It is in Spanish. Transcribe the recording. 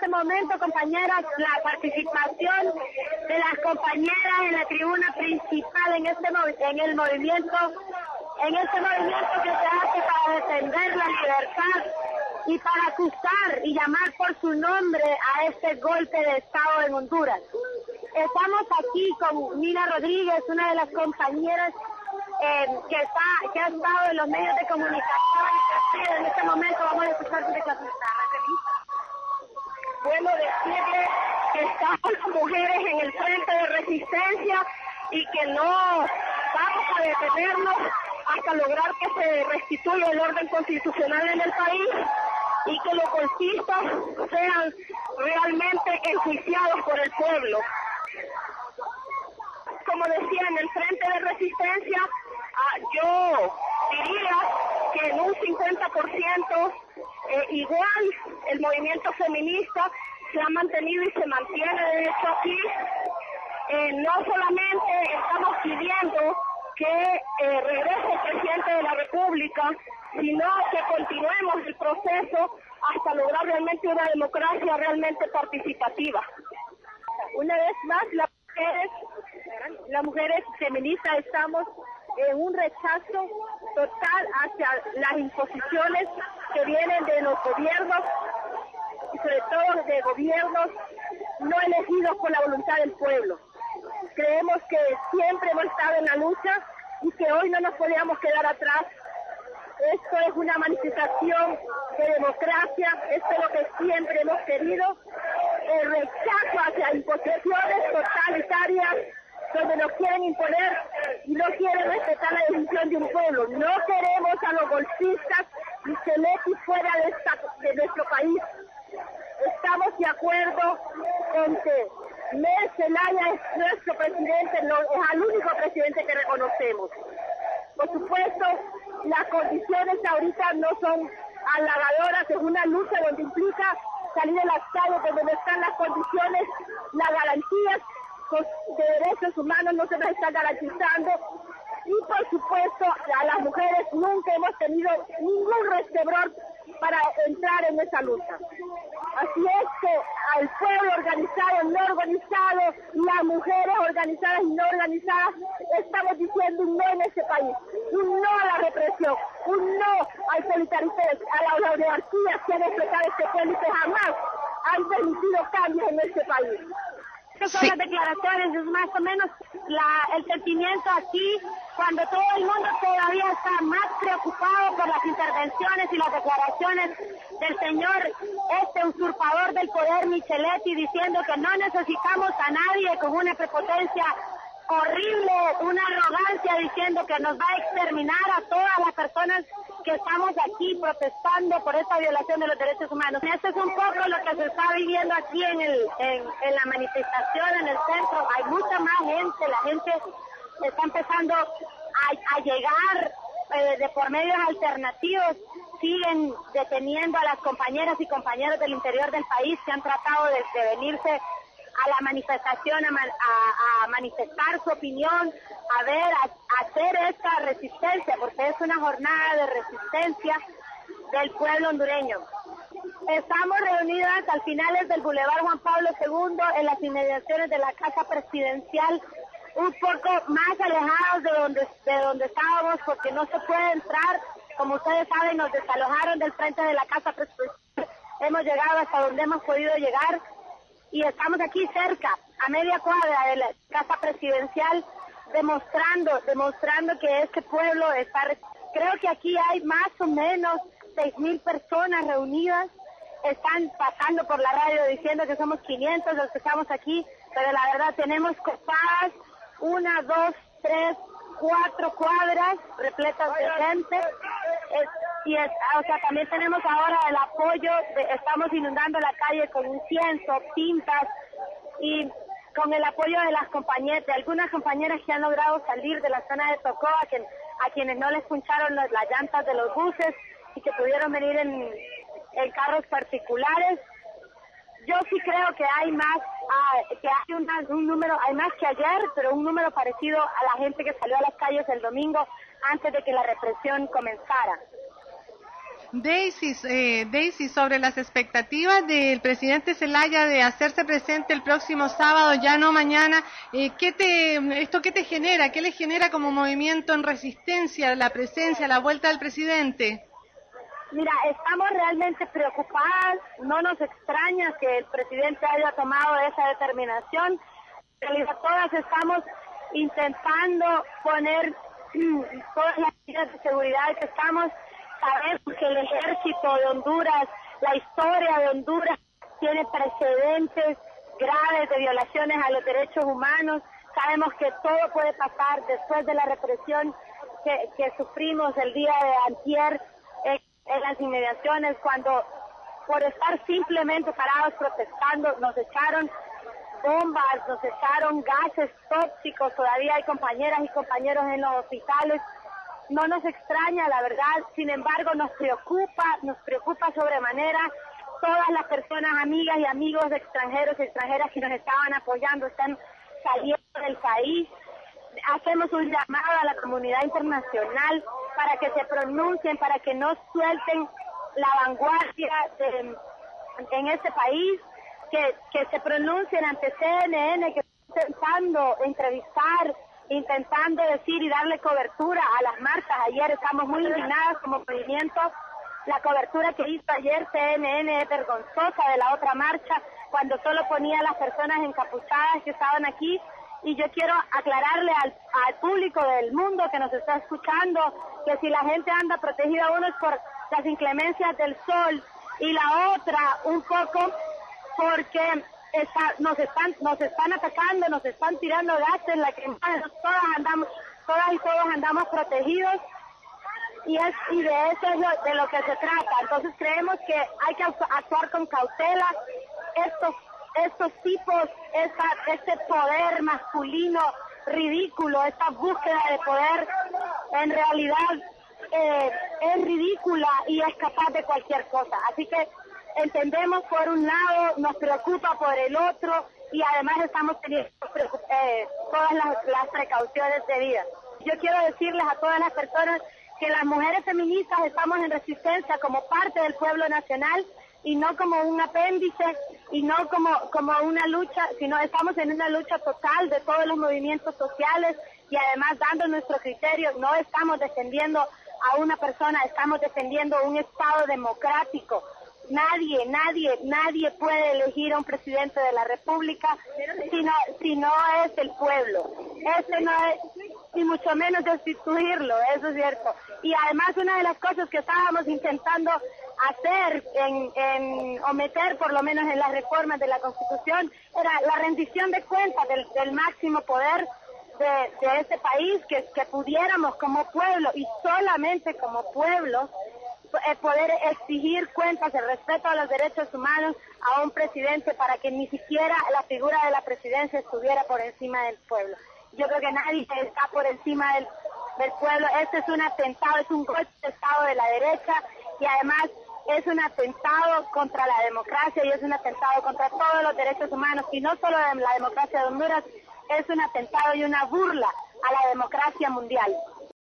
este momento, compañeras, la participación de las compañeras en la tribuna principal en el movimiento que se hace para defender la libertad y para acusar y llamar por su nombre a este golpe de Estado en Honduras. Estamos aquí con Nina Rodríguez, una de las compañeras que ha estado en los medios de comunicación. En este momento vamos a escuchar su declaración. Bueno, decirle que estamos las mujeres en el frente de resistencia y que no vamos a detenernos hasta lograr que se restituya el orden constitucional en el país y que los golpistas sean realmente enjuiciados por el pueblo. Como decía, en el frente de resistencia, yo diría que en un 50% igual el movimiento feminista se ha mantenido y se mantiene. De hecho, aquí no solamente estamos pidiendo que regrese el presidente de la República, sino que continuemos el proceso hasta lograr realmente una democracia realmente participativa. Una vez más, las mujeres feministas estamos en un rechazo total hacia las imposiciones que vienen de los gobiernos y sobre todo de gobiernos no elegidos por la voluntad del pueblo. Creemos que siempre hemos estado en la lucha y que hoy no nos podíamos quedar atrás. Esto es una manifestación de democracia, esto es lo que siempre hemos querido, el rechazo hacia imposiciones totalitarias donde nos quieren imponer y no quieren respetar la decisión de un pueblo. No queremos a los golpistas ni Celeti fuera de nuestro país. Estamos de acuerdo con que Mel Zelaya es nuestro presidente, es el único presidente que reconocemos. Por supuesto, las condiciones ahorita no son halagadoras, es una lucha donde implica salir de las calles, donde no están las condiciones, las garantías de derechos humanos no se nos están garantizando. Y por supuesto, a las mujeres nunca hemos tenido ningún resquebrón para entrar en esa lucha. Así es que al pueblo organizado, no organizado, las mujeres organizadas y no organizadas, estamos diciendo un no en este país, un no a la represión, un no al totalitarismo, a la oligarquía que han explotado este pueblo y que jamás han permitido cambios en este país. Estas son las declaraciones, es más o menos el sentimiento aquí, cuando todo el mundo todavía está más preocupado por las intervenciones y las declaraciones del señor usurpador del poder Micheletti, diciendo que no necesitamos a nadie, con una prepotencia horrible, una arrogancia, diciendo que nos va a exterminar a todas las personas que estamos aquí protestando por esta violación de los derechos humanos. Esto es un poco lo que se está viviendo aquí en la manifestación, en el centro. Hay mucha más gente, la gente está empezando a llegar de por medios alternativos. Siguen deteniendo a las compañeras y compañeros del interior del país que han tratado de venirse a la manifestación, a manifestar su opinión, a hacer esta resistencia, porque es una jornada de resistencia del pueblo hondureño. Estamos reunidas al finales del Boulevard Juan Pablo II, en las inmediaciones de la Casa Presidencial, un poco más alejados de donde estábamos, porque no se puede entrar. Como ustedes saben, nos desalojaron del frente de la Casa Presidencial. Hemos llegado hasta donde hemos podido llegar y estamos aquí cerca, a media cuadra de la Casa Presidencial, demostrando que este pueblo está... Creo que aquí hay más o menos 6,000 personas reunidas. Están pasando por la radio diciendo que somos 500 los que estamos aquí, pero la verdad tenemos copadas 1, 2, 3, 4 cuadras repletas de gente. También tenemos ahora el apoyo, estamos inundando la calle con incienso, pintas y con el apoyo de las compañeras, de algunas compañeras que han logrado salir de la zona de Tocó, a quienes no les puncharon las llantas de los buses y que pudieron venir en carros particulares. Yo sí creo que hay más, que hay un número, hay más que ayer, pero un número parecido a la gente que salió a las calles el domingo antes de que la represión comenzara. Daisy, sobre las expectativas del presidente Zelaya de hacerse presente el próximo sábado, ya no mañana, ¿esto qué te genera? ¿Qué le genera como movimiento en resistencia, la presencia, la vuelta del presidente? Mira, estamos realmente preocupadas, no nos extraña que el presidente haya tomado esa determinación. En realidad todas estamos intentando poner todas las medidas de seguridad que estamos. Sabemos que el ejército de Honduras, la historia de Honduras tiene precedentes graves de violaciones a los derechos humanos. Sabemos que todo puede pasar después de la represión que sufrimos el día de antier en las inmediaciones, cuando por estar simplemente parados protestando nos echaron bombas, nos echaron gases tóxicos. Todavía hay compañeras y compañeros en los hospitales. No nos extraña, la verdad, sin embargo nos preocupa sobremanera. Todas las personas, amigas y amigos de extranjeros y extranjeras que nos estaban apoyando están saliendo del país. Hacemos un llamado a la comunidad internacional para que se pronuncien, para que no suelten la vanguardia en este país, que se pronuncien ante CNN, que están intentando entrevistar, intentando decir y darle cobertura a las marchas. Ayer estamos muy indignadas como movimiento. La cobertura que hizo ayer CNN es vergonzosa de la otra marcha, cuando solo ponía a las personas encapuchadas que estaban aquí. Y yo quiero aclararle al público del mundo que nos está escuchando que si la gente anda protegida, uno es por las inclemencias del sol y la otra un poco porque nos están atacando, nos están tirando gases, todas y todos andamos protegidos y de eso es de lo que se trata. Entonces creemos que hay que actuar con cautela. Estos tipos, este poder masculino ridículo, esta búsqueda de poder, en realidad es ridícula y es capaz de cualquier cosa. Así que entendemos por un lado, nos preocupa por el otro y además estamos teniendo todas las precauciones debidas. Yo quiero decirles a todas las personas que las mujeres feministas estamos en resistencia como parte del pueblo nacional y no como un apéndice y no como una lucha, sino estamos en una lucha total de todos los movimientos sociales y además dando nuestro criterio. No estamos defendiendo a una persona, estamos defendiendo un Estado democrático. Nadie puede elegir a un presidente de la República si no es el pueblo. No es, y mucho menos destituirlo, eso es cierto. Y además una de las cosas que estábamos intentando hacer o meter por lo menos en las reformas de la Constitución era la rendición de cuentas del máximo poder de este país, que pudiéramos como pueblo y solamente como pueblo poder exigir cuentas, el respeto a los derechos humanos a un presidente, para que ni siquiera la figura de la presidencia estuviera por encima del pueblo. Yo creo que nadie está por encima del pueblo. Este es un atentado, es un golpe de Estado de la derecha y además es un atentado contra la democracia y es un atentado contra todos los derechos humanos, y no solo de la democracia de Honduras, es un atentado y una burla a la democracia mundial.